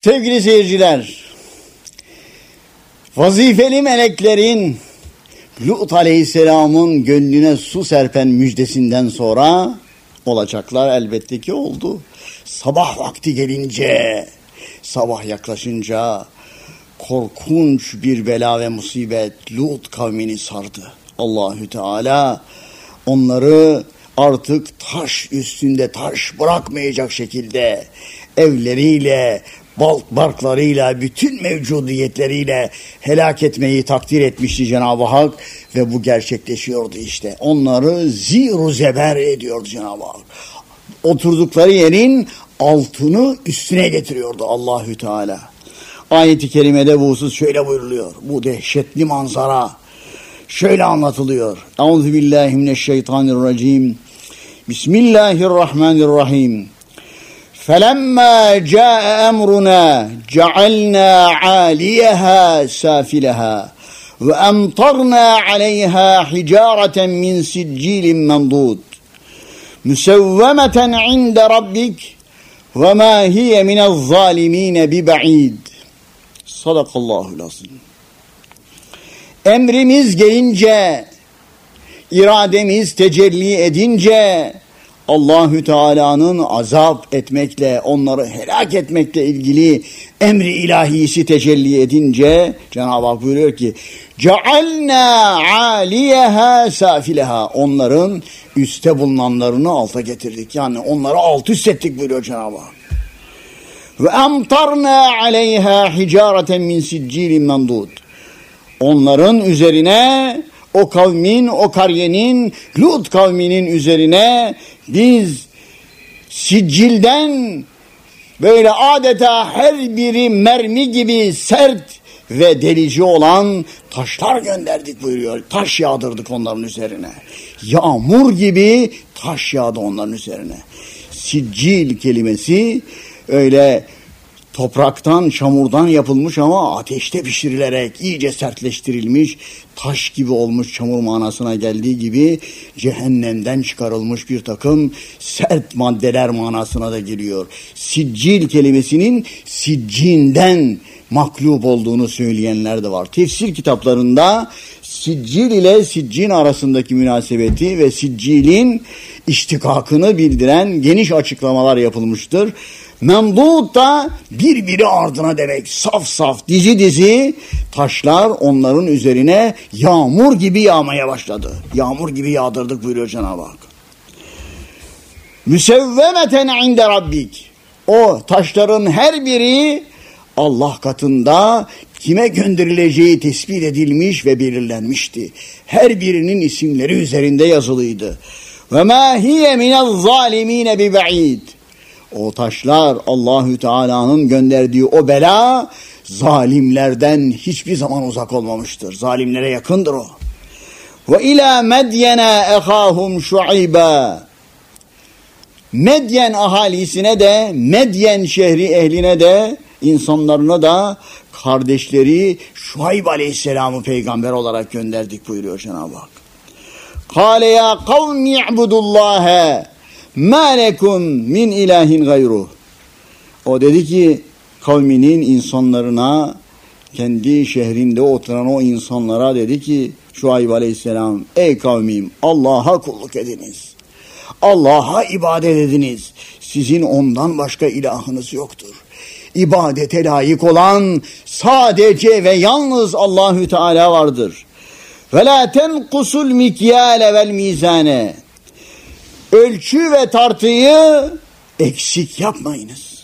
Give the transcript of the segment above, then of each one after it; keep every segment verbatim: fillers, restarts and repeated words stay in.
Sevgili seyirciler, vazifeli meleklerin Lut Aleyhisselam'ın gönlüne su serpen müjdesinden sonra olacaklar elbette ki oldu. Sabah vakti gelince, sabah yaklaşınca korkunç bir bela ve musibet Lut kavmini sardı. Allahü Teala onları artık taş üstünde taş bırakmayacak şekilde evleriyle, barklarıyla, bütün mevcudiyetleriyle helak etmeyi takdir etmişti Cenab-ı Hak ve bu gerçekleşiyordu işte. Onları zir-u zeber ediyordu Cenab-ı Hak. Oturdukları yerin altını üstüne getiriyordu Allahü Teala. Ayet-i kerimede bu husus şöyle buyuruluyor. Bu dehşetli manzara şöyle anlatılıyor. Euzubillahimineşşeytanirracim. Bismillahirrahmanirrahim. فَلَمَّا جَاءَ أَمْرُنَا جَعَلْنَا عَالِيَهَا سَافِلَهَا وَأَمْطَرْنَا عَلَيْهَا حِجَارَةً مِّنْ سِجِّيلٍ مَّنْضُودٍ مُسَوَّمَةً عِندَ رَبِّكَ وَمَا هِيَ مِنَ الظَّالِمِينَ بِبَعِيدٍ. Sadakallahul azim. Emrimiz gelince, irademiz tecelli edince, Allahü Teala'nın azap etmekle, onları helak etmekle ilgili emri ilahisi tecelli edince Cenab-ı Hak buyuruyor ki cealna aliyeha safileha, onların üstte bulunanlarını alta getirdik. Yani onları alt üst ettik buyuruyor Cenab-ı Hak. Ve amtarna aleyha hicareten min siccilin mandud. Onların üzerine, o kavmin, o kariyenin, Lut kavminin üzerine biz siccilden böyle adeta her biri mermi gibi sert ve delici olan taşlar gönderdik buyuruyor. Taş yağdırdık onların üzerine. Yağmur gibi taş yağdı onların üzerine. Siccil kelimesi öyle topraktan, çamurdan yapılmış ama ateşte pişirilerek iyice sertleştirilmiş, taş gibi olmuş çamur manasına geldiği gibi cehennemden çıkarılmış bir takım sert maddeler manasına da geliyor. Siccil kelimesinin siccinden maklub olduğunu söyleyenler de var. Tefsir kitaplarında siccil ile siccin arasındaki münasebeti ve siccilin iştikakını bildiren geniş açıklamalar yapılmıştır. Memdud da birbiri ardına demek. Saf saf, dizi dizi taşlar onların üzerine yağmur gibi yağmaya başladı. Yağmur gibi yağdırdık buyuruyor Cenab-ı Hak. Müsevvemeten inde rabbik. O taşların her biri Allah katında kime gönderileceği tespit edilmiş ve belirlenmişti. Her birinin isimleri üzerinde yazılıydı. Ve ma hiye minel zalimine bi ba'id. O taşlar Allahü Teala'nın gönderdiği o bela zalimlerden hiçbir zaman uzak olmamıştır. Zalimlere yakındır o. Ve ila Medyene ehahum Şuayba. Medyen ahalisine de, Medyen şehri ehline de, insanlarına da kardeşleri Şuayb Aleyhisselam'ı peygamber olarak gönderdik buyuruyor Cenab-ı Hak. Kâle ya kavmi i'budullâhe mâ lekum min ilahin gayruh. O dedi ki kavminin insanlarına, kendi şehrinde oturan o insanlara dedi ki Şuayb Aleyhisselam, ey kavmim Allah'a kulluk ediniz. Allah'a ibadet ediniz. Sizin ondan başka ilahınız yoktur. İbadete layık olan sadece ve yalnız Allahü Teala vardır. Ve la tenkusul mikyale vel mizane. Ölçü ve tartıyı eksik yapmayınız.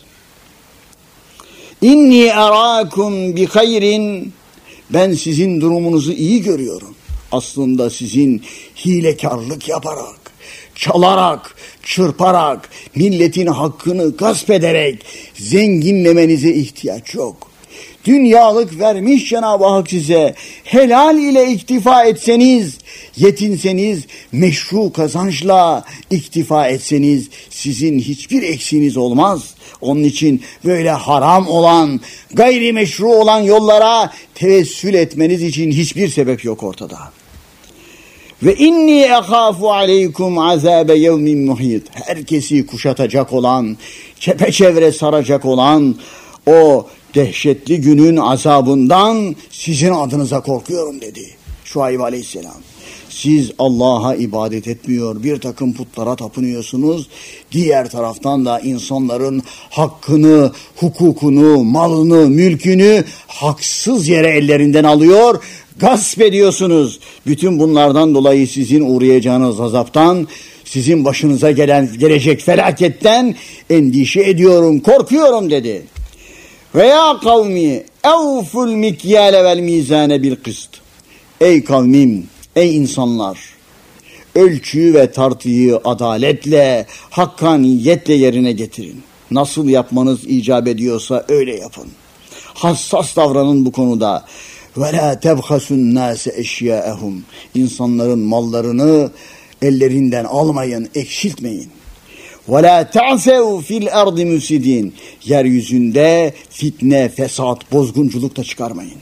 İnni erakum bi hayrin. Ben sizin durumunuzu iyi görüyorum. Aslında sizin hilekarlık yaparak, çalarak, çırparak, milletin hakkını gasp ederek zenginlemenize ihtiyaç yok. Dünyalık vermiş Cenab-ı Hak size. Helal ile iktifa etseniz, yetinseniz, meşru kazançla iktifa etseniz sizin hiçbir eksiğiniz olmaz. Onun için böyle haram olan, gayrimeşru olan yollara tevessül etmeniz için hiçbir sebep yok ortada. Ve inni ehafu aleykum azabe yevmin muhit. Herkesi kuşatacak olan, çepeçevre saracak olan o dehşetli günün azabından sizin adınıza korkuyorum dedi Şuayb Aleyhisselam. Siz Allah'a ibadet etmiyor, bir takım putlara tapınıyorsunuz. Diğer taraftan da insanların hakkını, hukukunu, malını, mülkünü haksız yere ellerinden alıyor, gasp ediyorsunuz. Bütün bunlardan dolayı sizin uğrayacağınız azaptan, sizin başınıza gelen gelecek felaketten endişe ediyorum, korkuyorum dedi. Ve ya kavmi evful mikyale vel mizane bil kıst. Ey kavmim, ey insanlar, ölçüyü ve tartıyı adaletle, hakkaniyetle yerine getirin. Nasıl yapmanız icap ediyorsa öyle yapın. Hassas davranın bu konuda. Ve la tebhasun nase eşyaehum. İnsanların mallarını ellerinden almayın, eksiltmeyin. Ve la ta'sev fil ardı müfsidin. Yeryüzünde fitne, fesat, bozgunculuk da çıkarmayın.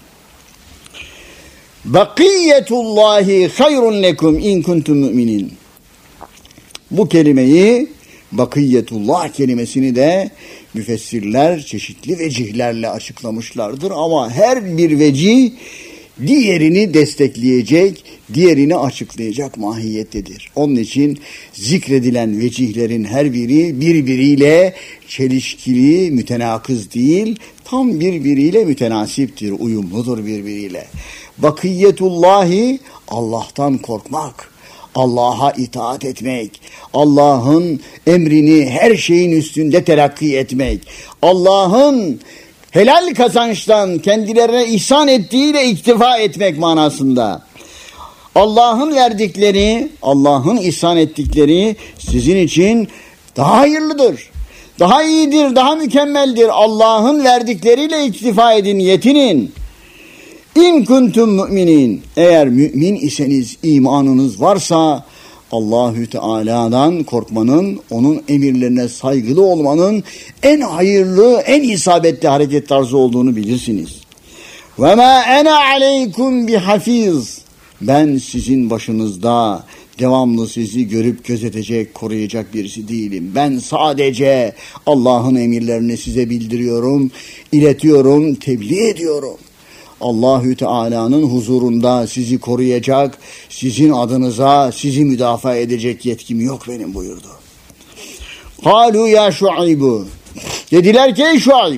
Bakiyetullahi hayrun lekum in kuntum müminin. Bu kelimeyi, bakiyetullah kelimesini de müfessirler çeşitli vecihlerle açıklamışlardır. Ama her bir vecih diğerini destekleyecek, diğerini açıklayacak mahiyettedir. Onun için zikredilen vecihlerin her biri birbiriyle çelişkili, mütenakız değil, tam birbiriyle mütenasiptir, uyumludur birbiriyle. Bakiyetullahi, Allah'tan korkmak, Allah'a itaat etmek, Allah'ın emrini her şeyin üstünde telakki etmek, Allah'ın helal kazançtan kendilerine ihsan ettiğiyle iktifa etmek manasında. Allah'ın verdikleri, Allah'ın ihsan ettikleri sizin için daha hayırlıdır, daha iyidir, daha mükemmeldir. Allah'ın verdikleriyle iktifa edin, yetinin. İn kuntum müminin. Eğer mümin iseniz, imanınız varsa Allahü Teala'dan korkmanın, onun emirlerine saygılı olmanın en hayırlı, en isabetli hareket tarzı olduğunu bilirsiniz. Ve ma ana aleykum bihafiz. Ben sizin başınızda devamlı sizi görüp gözetecek, koruyacak birisi değilim. Ben sadece Allah'ın emirlerini size bildiriyorum, iletiyorum, tebliğ ediyorum. Allahü Teala'nın huzurunda sizi koruyacak, sizin adınıza sizi müdafaa edecek yetkim yok benim buyurdu. Kalu ya Şuaybu. Dediler ki ey Şuayb.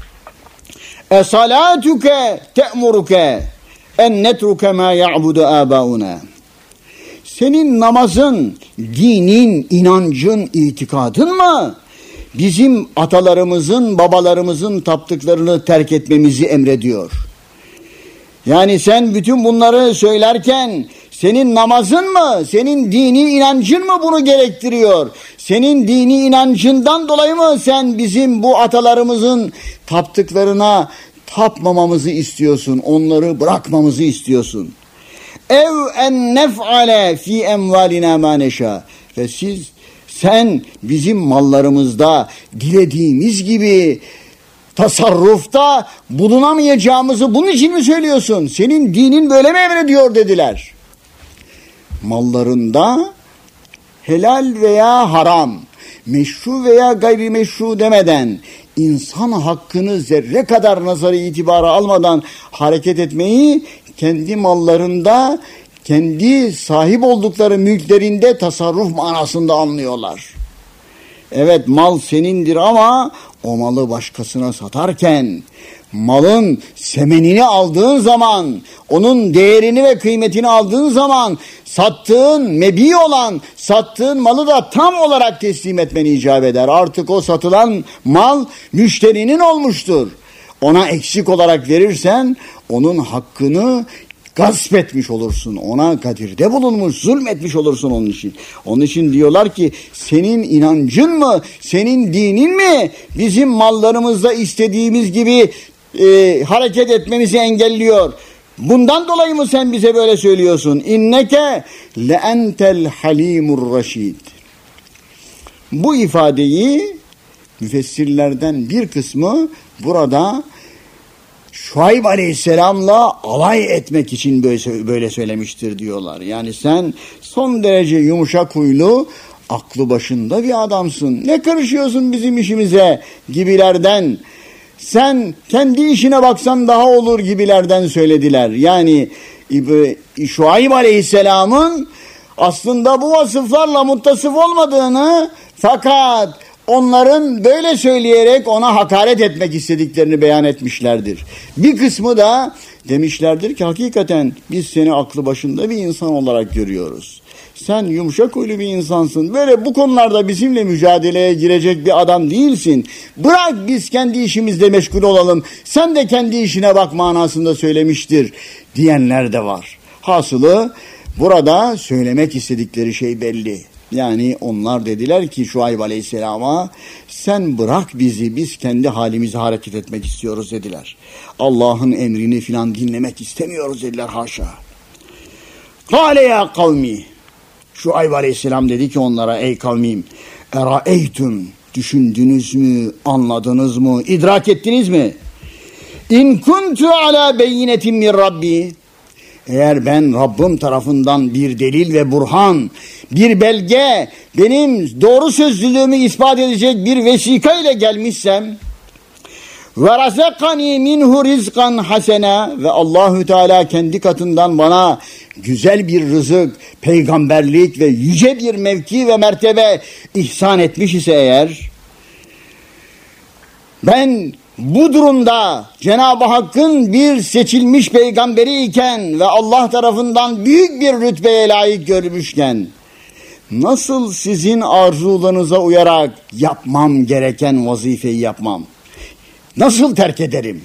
Esalatuke te'muruke en netruke ma ya'budu abauna. Senin namazın, dinin, inancın, itikadın mı bizim atalarımızın, babalarımızın taptıklarını terk etmemizi emrediyor? Yani sen bütün bunları söylerken senin namazın mı, senin dini inancın mı bunu gerektiriyor? Senin dini inancından dolayı mı sen bizim bu atalarımızın taptıklarına tapmamamızı istiyorsun, onları bırakmamızı istiyorsun? Ev en nef'ale fi emvalina ma neşâ. Ve siz, sen bizim mallarımızda dilediğimiz gibi tasarrufta bulunamayacağımızı bunun için mi söylüyorsun? Senin dinin böyle mi emrediyor dediler. Mallarında helal veya haram, meşru veya gayrimeşru demeden, insan hakkını zerre kadar nazarı itibara almadan hareket etmeyi kendi mallarında, kendi sahip oldukları mülklerinde tasarruf manasında anlıyorlar. Evet, mal senindir ama o malı başkasına satarken, malın semenini aldığın zaman, onun değerini ve kıymetini aldığın zaman, sattığın mebi olan, sattığın malı da tam olarak teslim etmeni icap eder. Artık o satılan mal müşterinin olmuştur. Ona eksik olarak verirsen, onun hakkını gasp etmiş olursun. Ona kadirde bulunmuş, zulmetmiş olursun onun için. Onun için diyorlar ki senin inancın mı, senin dinin mi bizim mallarımızda istediğimiz gibi e, hareket etmemizi engelliyor? Bundan dolayı mı sen bize böyle söylüyorsun? İnneke le entel halimur raşid. Bu ifadeyi müfessirlerden bir kısmı burada Şuayb Aleyhisselam'la alay etmek için böyle, böyle söylemiştir diyorlar. Yani sen son derece yumuşak huylu, aklı başında bir adamsın. Ne karışıyorsun bizim işimize gibilerden sen kendi işine baksan daha olur gibilerden söylediler. Yani Şuayb Aleyhisselam'ın aslında bu vasıflarla muttasıf olmadığını, fakat onların böyle söyleyerek ona hakaret etmek istediklerini beyan etmişlerdir. Bir kısmı da demişlerdir ki hakikaten biz seni aklı başında bir insan olarak görüyoruz. Sen yumuşak huylu bir insansın. Böyle bu konularda bizimle mücadeleye girecek bir adam değilsin. Bırak biz kendi işimizle meşgul olalım. Sen de kendi işine bak manasında söylemiştir diyenler de var. Hasılı burada söylemek istedikleri şey belli. Yani onlar dediler ki Şuayb Aleyhisselam'a, sen bırak bizi, biz kendi halimize hareket etmek istiyoruz dediler. Allah'ın emrini filan dinlemek istemiyoruz dediler, haşa. Kâle ya kavmi, Şuayb Aleyhisselam dedi ki onlara, ey kavmim, eraeytüm, düşündünüz mü, anladınız mı, idrak ettiniz mi? İn kuntu ala beyinetin min Rabbi, eğer ben Rabbim tarafından bir delil ve burhan, bir belge, benim doğru sözlülüğümü ispat edecek bir vesika ile gelmişsem, ve razakani minhu rizkan hasena, ve Allahü Teala kendi katından bana güzel bir rızık, peygamberlik ve yüce bir mevki ve mertebe ihsan etmiş ise eğer, ben bu durumda Cenab-ı Hakk'ın bir seçilmiş peygamberi iken ve Allah tarafından büyük bir rütbeye layık görmüşken, nasıl sizin arzularınıza uyarak yapmam gereken vazifeyi yapmam? Nasıl terk ederim?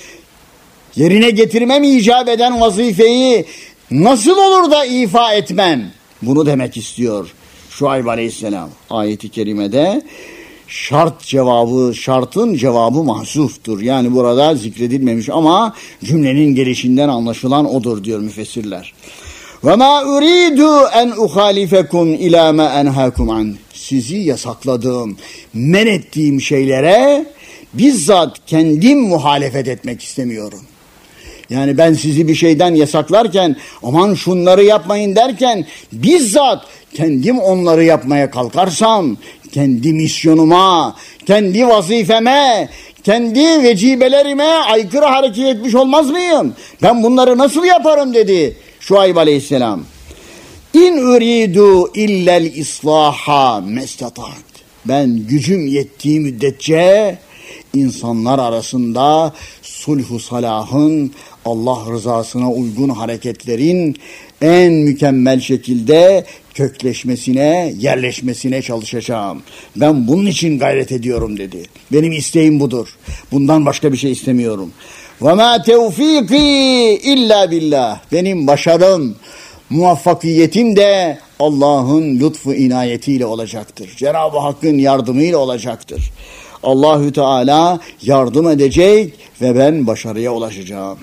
Yerine getirmem icap eden vazifeyi nasıl olur da ifa etmem? Bunu demek istiyor Şuayb Aleyhisselam. Ayet-i kerimede şart cevabı, şartın cevabı mahzuftur. Yani burada zikredilmemiş ama cümlenin gelişinden anlaşılan odur diyor müfessirler. Ve ma uridu en uhalifekum ila ma enhakum an. Sizi yasakladığım, men ettiğim şeylere bizzat kendim muhalefet etmek istemiyorum. Yani ben sizi bir şeyden yasaklarken, aman şunları yapmayın derken, bizzat kendim onları yapmaya kalkarsam, kendi misyonuma, kendi vazifeme, kendi vecibelerime aykırı hareket etmiş olmaz mıyım? Ben bunları nasıl yaparım dedi Şuayb Aleyhisselam. İn uridu illel islaha mestatat. Ben gücüm yettiği müddetçe insanlar arasında sulhu salahın, Allah rızasına uygun hareketlerin en mükemmel şekilde kökleşmesine, yerleşmesine çalışacağım. Ben bunun için gayret ediyorum dedi. Benim isteğim budur. Bundan başka bir şey istemiyorum. وَمَا تَوْفِيقِي illa billah. Benim başarım, muvaffakiyetim de Allah'ın lütfu inayetiyle olacaktır. Cenab-ı Hakk'ın yardımıyla olacaktır. Allahü Teala yardım edecek ve ben başarıya ulaşacağım.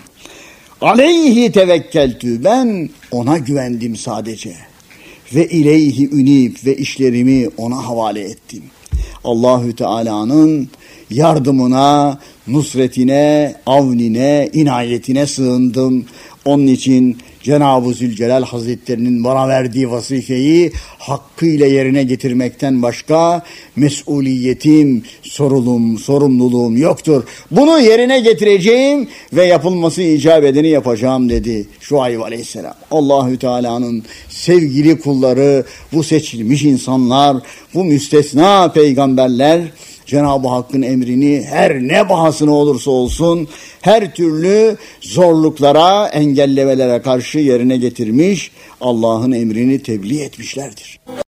Aleyhi tevekkeltü, ben ona güvendim sadece. Ve ileyhi ünib, ve işlerimi ona havale ettim. Allahü Teala'nın yardımına, nusretine, avnine, inayetine sığındım. Onun için Cenab-ı Zülcelal Hazretlerinin bana verdiği vazifeyi hakkıyla yerine getirmekten başka mesuliyetim, sorulum, sorumluluğum yoktur. Bunu yerine getireceğim ve yapılması icap edeni yapacağım dedi Şuayb Aleyhisselam. Allahü Teala'nın sevgili kulları, bu seçilmiş insanlar, bu müstesna peygamberler, Cenab-ı Hakk'ın emrini her ne bahasına olursa olsun her türlü zorluklara, engellemelere karşı yerine getirmiş, Allah'ın emrini tebliğ etmişlerdir.